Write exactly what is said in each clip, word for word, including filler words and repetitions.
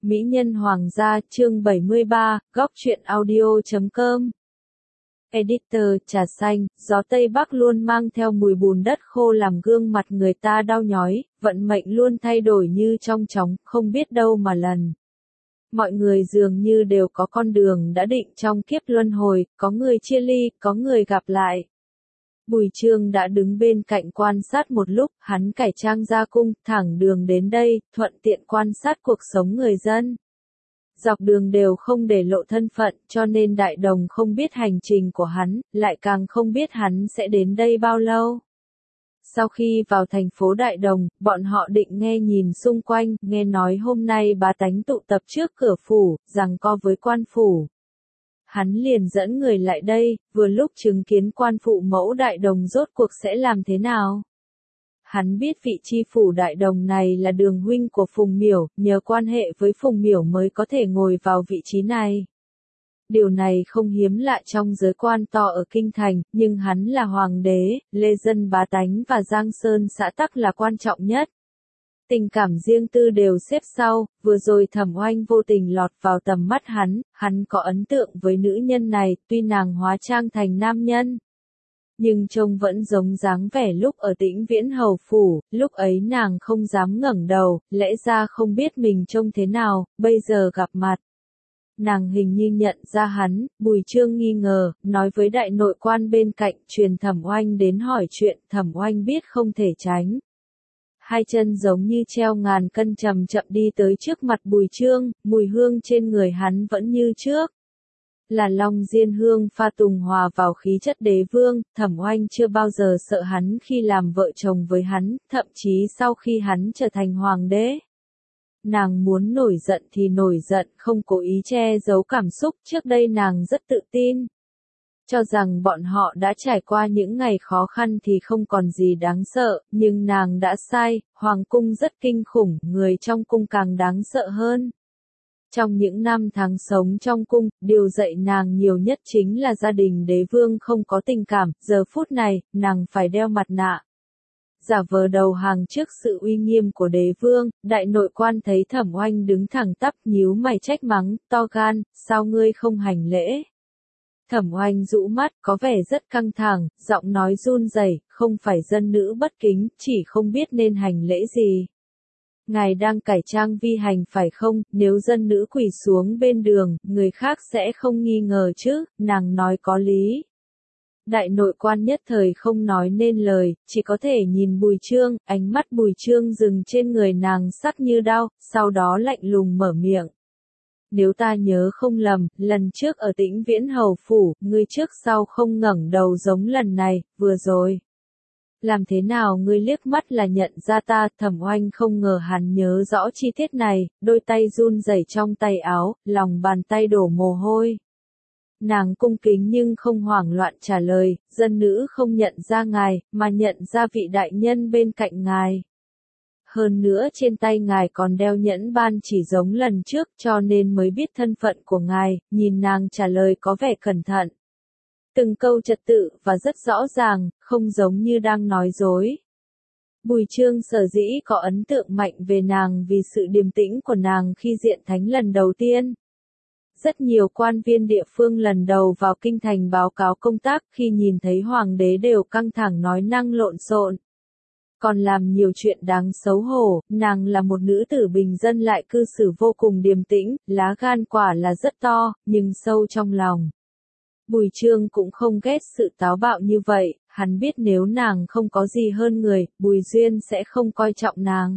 Mỹ nhân hoàng gia chương bảy mươi ba, góc truyện audio chấm com. Editor, trà xanh, gió Tây Bắc luôn mang theo mùi bùn đất khô làm gương mặt người ta đau nhói, vận mệnh luôn thay đổi như trong chóng, không biết đâu mà lần. Mọi người dường như đều có con đường đã định trong kiếp luân hồi, có người chia ly, có người gặp lại. Bùi Chương đã đứng bên cạnh quan sát một lúc, hắn cải trang ra cung, thẳng đường đến đây, thuận tiện quan sát cuộc sống người dân. Dọc đường đều không để lộ thân phận, cho nên Đại Đồng không biết hành trình của hắn, lại càng không biết hắn sẽ đến đây bao lâu. Sau khi vào thành phố Đại Đồng, bọn họ định nghe nhìn xung quanh, nghe nói hôm nay bá tánh tụ tập trước cửa phủ, giằng co với quan phủ. Hắn liền dẫn người lại đây, vừa lúc chứng kiến quan phụ mẫu Đại Đồng rốt cuộc sẽ làm thế nào. Hắn biết vị chi phủ Đại Đồng này là đường huynh của Phùng Miểu, nhờ quan hệ với Phùng Miểu mới có thể ngồi vào vị trí này. Điều này không hiếm lạ trong giới quan to ở Kinh Thành, nhưng hắn là hoàng đế, lê dân bá tánh và Giang Sơn xã tắc là quan trọng nhất. Tình cảm riêng tư đều xếp sau, vừa rồi Thẩm Oanh vô tình lọt vào tầm mắt hắn, hắn có ấn tượng với nữ nhân này, tuy nàng hóa trang thành nam nhân. Nhưng trông vẫn giống dáng vẻ lúc ở Tĩnh Viễn Hầu Phủ, lúc ấy nàng không dám ngẩng đầu, lẽ ra không biết mình trông thế nào, bây giờ gặp mặt. Nàng hình như nhận ra hắn, Bùi Chương nghi ngờ, nói với đại nội quan bên cạnh, truyền Thẩm Oanh đến hỏi chuyện, Thẩm Oanh biết không thể tránh. Hai chân giống như treo ngàn cân chậm chậm đi tới trước mặt Bùi Chương, mùi hương trên người hắn vẫn như trước. Là Long Diên hương pha tùng hòa vào khí chất đế vương, Thẩm Oanh chưa bao giờ sợ hắn khi làm vợ chồng với hắn, thậm chí sau khi hắn trở thành hoàng đế. Nàng muốn nổi giận thì nổi giận, không cố ý che giấu cảm xúc, trước đây nàng rất tự tin. Cho rằng bọn họ đã trải qua những ngày khó khăn thì không còn gì đáng sợ, nhưng nàng đã sai, hoàng cung rất kinh khủng, người trong cung càng đáng sợ hơn. Trong những năm tháng sống trong cung, điều dạy nàng nhiều nhất chính là gia đình đế vương không có tình cảm, giờ phút này, nàng phải đeo mặt nạ. Giả vờ đầu hàng trước sự uy nghiêm của đế vương, đại nội quan thấy Thẩm Oanh đứng thẳng tắp nhíu mày trách mắng, to gan, sao ngươi không hành lễ? Thẩm Oanh rũ mắt, có vẻ rất căng thẳng, giọng nói run rẩy, không phải dân nữ bất kính, chỉ không biết nên hành lễ gì. Ngài đang cải trang vi hành phải không, nếu dân nữ quỳ xuống bên đường, người khác sẽ không nghi ngờ chứ, nàng nói có lý. Đại nội quan nhất thời không nói nên lời, chỉ có thể nhìn Bùi Chương, ánh mắt Bùi Chương dừng trên người nàng sắc như đao, sau đó lạnh lùng mở miệng. Nếu ta nhớ không lầm, lần trước ở Tĩnh Viễn Hầu Phủ, ngươi trước sau không ngẩng đầu giống lần này, vừa rồi. Làm thế nào ngươi liếc mắt là nhận ra ta, Thẩm Oanh không ngờ hắn nhớ rõ chi tiết này, đôi tay run rẩy trong tay áo, lòng bàn tay đổ mồ hôi. Nàng cung kính nhưng không hoảng loạn trả lời, dân nữ không nhận ra ngài, mà nhận ra vị đại nhân bên cạnh ngài. Hơn nữa trên tay ngài còn đeo nhẫn ban chỉ giống lần trước cho nên mới biết thân phận của ngài, nhìn nàng trả lời có vẻ cẩn thận. Từng câu trật tự và rất rõ ràng, không giống như đang nói dối. Bùi Chương sở dĩ có ấn tượng mạnh về nàng vì sự điềm tĩnh của nàng khi diện thánh lần đầu tiên. Rất nhiều quan viên địa phương lần đầu vào kinh thành báo cáo công tác khi nhìn thấy hoàng đế đều căng thẳng nói năng lộn xộn. Còn làm nhiều chuyện đáng xấu hổ, nàng là một nữ tử bình dân lại cư xử vô cùng điềm tĩnh, lá gan quả là rất to, nhưng sâu trong lòng. Bùi Chương cũng không ghét sự táo bạo như vậy, hắn biết nếu nàng không có gì hơn người, Bùi Duyên sẽ không coi trọng nàng.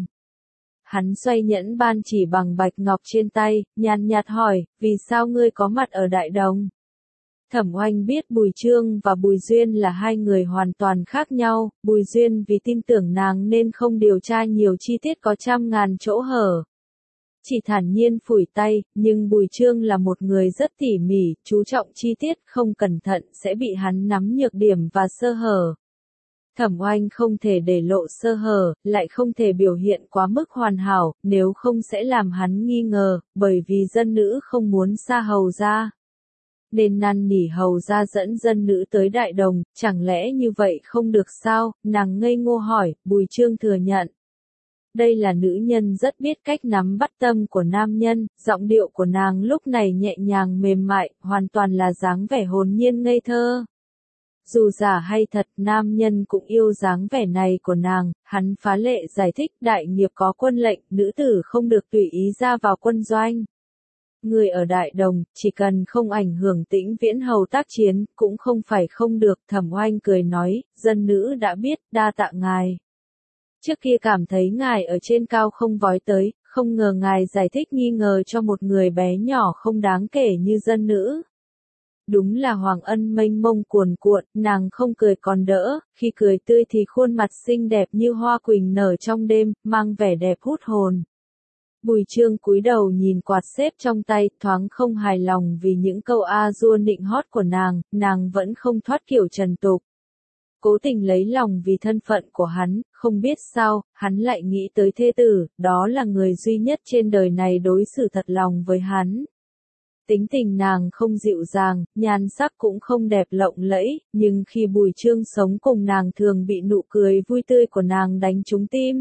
Hắn xoay nhẫn ban chỉ bằng bạch ngọc trên tay, nhàn nhạt hỏi, vì sao ngươi có mặt ở Đại Đồng? Thẩm Oanh biết Bùi Chương và Bùi Duyên là hai người hoàn toàn khác nhau, Bùi Duyên vì tin tưởng nàng nên không điều tra nhiều chi tiết có trăm ngàn chỗ hở. Chỉ thản nhiên phủi tay, nhưng Bùi Chương là một người rất tỉ mỉ, chú trọng chi tiết, không cẩn thận sẽ bị hắn nắm nhược điểm và sơ hở. Thẩm Oanh không thể để lộ sơ hở, lại không thể biểu hiện quá mức hoàn hảo, nếu không sẽ làm hắn nghi ngờ, bởi vì dân nữ không muốn xa hầu ra. Nên năn nỉ hầu ra dẫn dân nữ tới Đại Đồng, chẳng lẽ như vậy không được sao, nàng ngây ngô hỏi, Bùi Chương thừa nhận. Đây là nữ nhân rất biết cách nắm bắt tâm của nam nhân, giọng điệu của nàng lúc này nhẹ nhàng mềm mại, hoàn toàn là dáng vẻ hồn nhiên ngây thơ. Dù giả hay thật, nam nhân cũng yêu dáng vẻ này của nàng, hắn phá lệ giải thích đại nghiệp có quân lệnh, nữ tử không được tùy ý ra vào quân doanh. Người ở Đại Đồng, chỉ cần không ảnh hưởng Tĩnh Viễn Hầu tác chiến, cũng không phải không được, Thẩm Oanh cười nói, dân nữ đã biết, đa tạ ngài. Trước kia cảm thấy ngài ở trên cao không vói tới, không ngờ ngài giải thích nghi ngờ cho một người bé nhỏ không đáng kể như dân nữ. Đúng là hoàng ân mênh mông cuồn cuộn, nàng không cười còn đỡ, khi cười tươi thì khuôn mặt xinh đẹp như hoa quỳnh nở trong đêm, mang vẻ đẹp hút hồn. Bùi Trương cúi đầu nhìn quạt xếp trong tay, thoáng không hài lòng vì những câu a dua nịnh hót của nàng, nàng vẫn không thoát kiểu trần tục. Cố tình lấy lòng vì thân phận của hắn, không biết sao, hắn lại nghĩ tới thê tử, đó là người duy nhất trên đời này đối xử thật lòng với hắn. Tính tình nàng không dịu dàng, nhan sắc cũng không đẹp lộng lẫy, nhưng khi Bùi Trương sống cùng nàng thường bị nụ cười vui tươi của nàng đánh trúng tim.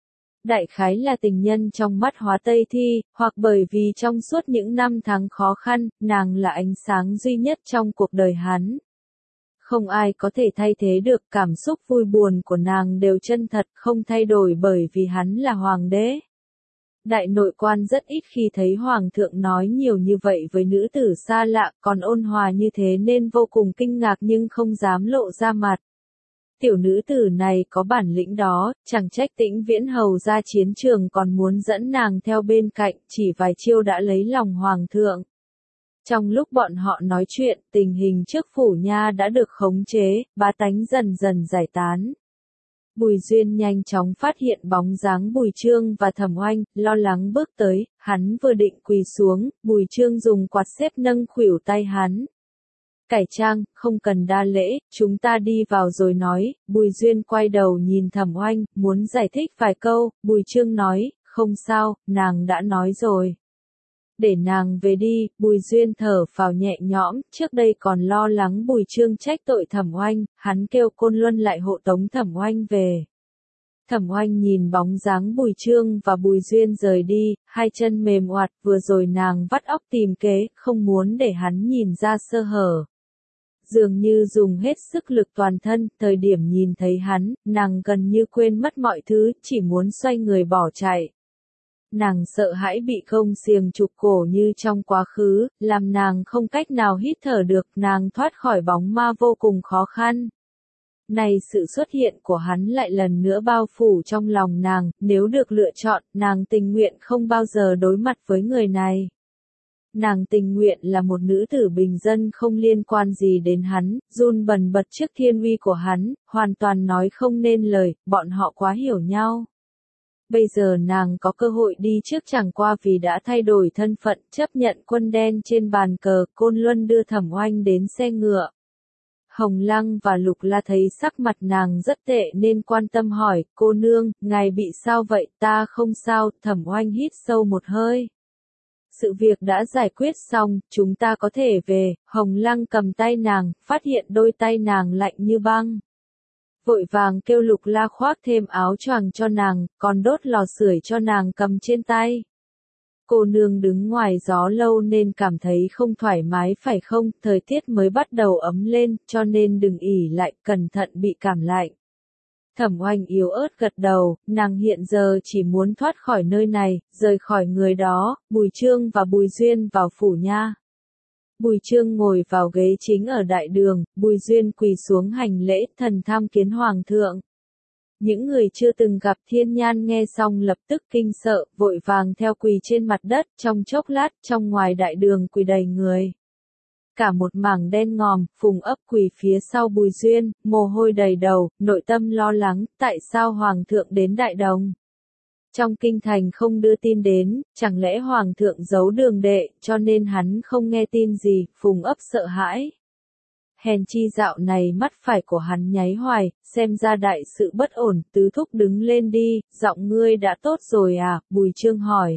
Đại khái là tình nhân trong mắt Hóa Tây Thi, hoặc bởi vì trong suốt những năm tháng khó khăn, nàng là ánh sáng duy nhất trong cuộc đời hắn. Không ai có thể thay thế được, cảm xúc vui buồn của nàng đều chân thật, không thay đổi bởi vì hắn là hoàng đế. Đại nội quan rất ít khi thấy hoàng thượng nói nhiều như vậy với nữ tử xa lạ, còn ôn hòa như thế nên vô cùng kinh ngạc nhưng không dám lộ ra mặt. Tiểu nữ tử này có bản lĩnh đó, chẳng trách Tĩnh Viễn Hầu ra chiến trường còn muốn dẫn nàng theo bên cạnh, chỉ vài chiêu đã lấy lòng hoàng thượng. Trong lúc bọn họ nói chuyện, tình hình trước phủ nha đã được khống chế, bá tánh dần dần giải tán. Bùi Duyên nhanh chóng phát hiện bóng dáng Bùi Trương và Thẩm Oanh, lo lắng bước tới, hắn vừa định quỳ xuống, Bùi Trương dùng quạt xếp nâng khuỷu tay hắn. Cải trang, không cần đa lễ, chúng ta đi vào rồi nói, Bùi Duyên quay đầu nhìn Thẩm Oanh, muốn giải thích vài câu, Bùi Trương nói, không sao, nàng đã nói rồi. Để nàng về đi, Bùi Duyên thở phào nhẹ nhõm, trước đây còn lo lắng Bùi Trương trách tội Thẩm Oanh, hắn kêu Côn Luân lại hộ tống Thẩm Oanh về. Thẩm Oanh nhìn bóng dáng Bùi Trương và Bùi Duyên rời đi, hai chân mềm oặt, vừa rồi nàng vắt óc tìm kế, không muốn để hắn nhìn ra sơ hở. Dường như dùng hết sức lực toàn thân, thời điểm nhìn thấy hắn, nàng gần như quên mất mọi thứ, chỉ muốn xoay người bỏ chạy. Nàng sợ hãi bị gông xiềng trục cổ như trong quá khứ, làm nàng không cách nào hít thở được, nàng thoát khỏi bóng ma vô cùng khó khăn. Này sự xuất hiện của hắn lại lần nữa bao phủ trong lòng nàng, nếu được lựa chọn, nàng tình nguyện không bao giờ đối mặt với người này. Nàng tình nguyện là một nữ tử bình dân không liên quan gì đến hắn, run bần bật trước thiên uy của hắn, hoàn toàn nói không nên lời, bọn họ quá hiểu nhau. Bây giờ nàng có cơ hội đi trước chẳng qua vì đã thay đổi thân phận, chấp nhận quân đen trên bàn cờ, Côn Luân đưa Thẩm Oanh đến xe ngựa. Hồng Lăng và Lục La thấy sắc mặt nàng rất tệ nên quan tâm hỏi, cô nương, ngài bị sao vậy, ta không sao, Thẩm Oanh hít sâu một hơi. Sự việc đã giải quyết xong, chúng ta có thể về, Hồng Lăng cầm tay nàng, phát hiện đôi tay nàng lạnh như băng. Vội vàng kêu Lục La khoác thêm áo choàng cho nàng, còn đốt lò sưởi cho nàng cầm trên tay. Cô nương đứng ngoài gió lâu nên cảm thấy không thoải mái phải không, thời tiết mới bắt đầu ấm lên, cho nên đừng ỉ lại, cẩn thận bị cảm lạnh. Thẩm Oanh yếu ớt gật đầu, nàng hiện giờ chỉ muốn thoát khỏi nơi này, rời khỏi người đó, Bùi Trương và Bùi Duyên vào phủ nha. Bùi Trương ngồi vào ghế chính ở đại đường, Bùi Duyên quỳ xuống hành lễ, thần tham kiến hoàng thượng. Những người chưa từng gặp Thiên Nhan nghe xong lập tức kinh sợ, vội vàng theo quỳ trên mặt đất, trong chốc lát, trong ngoài đại đường quỳ đầy người. Cả một mảng đen ngòm, Phùng ấp quỳ phía sau Bùi Duyên, mồ hôi đầy đầu, nội tâm lo lắng, tại sao Hoàng thượng đến Đại Đồng? Trong kinh thành không đưa tin đến, chẳng lẽ Hoàng thượng giấu đường đệ, cho nên hắn không nghe tin gì, Phùng ấp sợ hãi. Hèn chi dạo này mắt phải của hắn nháy hoài, xem ra đại sự bất ổn, tứ thúc đứng lên đi, giọng ngươi đã tốt rồi à, Bùi Trương hỏi.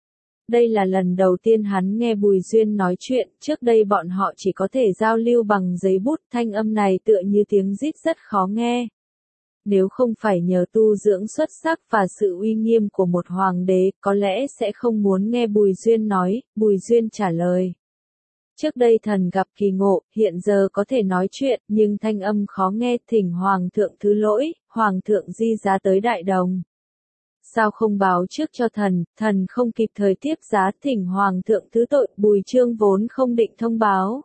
Đây là lần đầu tiên hắn nghe Bùi Duyên nói chuyện, trước đây bọn họ chỉ có thể giao lưu bằng giấy bút, thanh âm này tựa như tiếng rít rất khó nghe. Nếu không phải nhờ tu dưỡng xuất sắc và sự uy nghiêm của một hoàng đế, có lẽ sẽ không muốn nghe Bùi Duyên nói. Bùi Duyên trả lời. Trước đây thần gặp kỳ ngộ, hiện giờ có thể nói chuyện, nhưng thanh âm khó nghe, thỉnh hoàng thượng thứ lỗi, hoàng thượng di giá tới Đại Đồng. Sao không báo trước cho thần, thần không kịp thời tiếp giá, thỉnh hoàng thượng thứ tội. Bùi Chương vốn không định thông báo.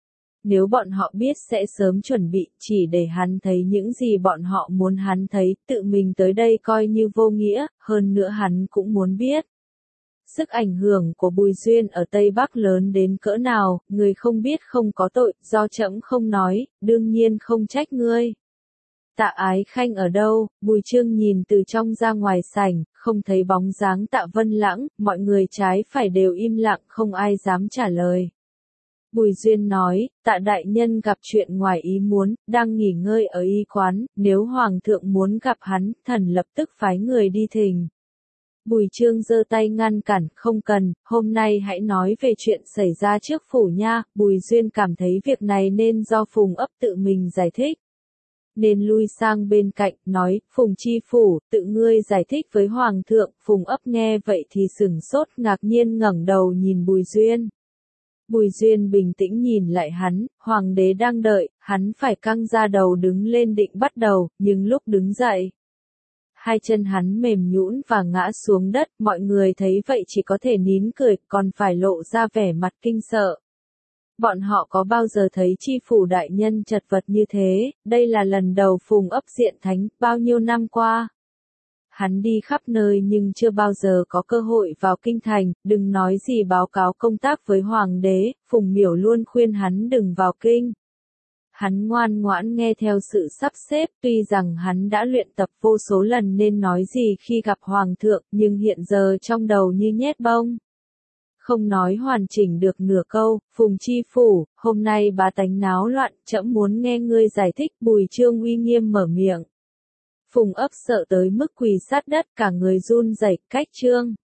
Nếu bọn họ biết sẽ sớm chuẩn bị, chỉ để hắn thấy những gì bọn họ muốn hắn thấy, tự mình tới đây coi như vô nghĩa, hơn nữa hắn cũng muốn biết. Sức ảnh hưởng của Bùi Duyên ở Tây Bắc lớn đến cỡ nào, người không biết không có tội, do trẫm không nói, đương nhiên không trách ngươi. Tạ Ái Khanh ở đâu? Bùi Chương nhìn từ trong ra ngoài sảnh, không thấy bóng dáng Tạ Vân Lãng, mọi người trái phải đều im lặng, không ai dám trả lời. Bùi Duyên nói, Tạ đại nhân gặp chuyện ngoài ý muốn, đang nghỉ ngơi ở y quán, nếu hoàng thượng muốn gặp hắn, thần lập tức phái người đi thỉnh. Bùi Chương giơ tay ngăn cản, không cần, hôm nay hãy nói về chuyện xảy ra trước phủ nha. Bùi Duyên cảm thấy việc này nên do Phùng Ấp tự mình giải thích. Nên lui sang bên cạnh, nói, Phùng chi phủ, tự ngươi giải thích với hoàng thượng. Phùng Ấp nghe vậy thì sửng sốt, ngạc nhiên ngẩng đầu nhìn Bùi Duyên. Bùi Duyên bình tĩnh nhìn lại hắn, hoàng đế đang đợi, hắn phải căng ra đầu đứng lên định bắt đầu, nhưng lúc đứng dậy, hai chân hắn mềm nhũn và ngã xuống đất, mọi người thấy vậy chỉ có thể nín cười, còn phải lộ ra vẻ mặt kinh sợ. Bọn họ có bao giờ thấy chi phủ đại nhân chật vật như thế, đây là lần đầu Phùng Ấp diện thánh, bao nhiêu năm qua. Hắn đi khắp nơi nhưng chưa bao giờ có cơ hội vào kinh thành, đừng nói gì báo cáo công tác với hoàng đế, Phùng Miểu luôn khuyên hắn đừng vào kinh. Hắn ngoan ngoãn nghe theo sự sắp xếp, tuy rằng hắn đã luyện tập vô số lần nên nói gì khi gặp hoàng thượng, nhưng hiện giờ trong đầu như nhét bông. Không nói hoàn chỉnh được nửa câu, Phùng chi phủ, hôm nay bá tánh náo loạn, trẫm muốn nghe ngươi giải thích. Bùi Chương uy nghiêm mở miệng. Phùng Ấp sợ tới mức quỳ sát đất, cả người run rẩy, cách Chương.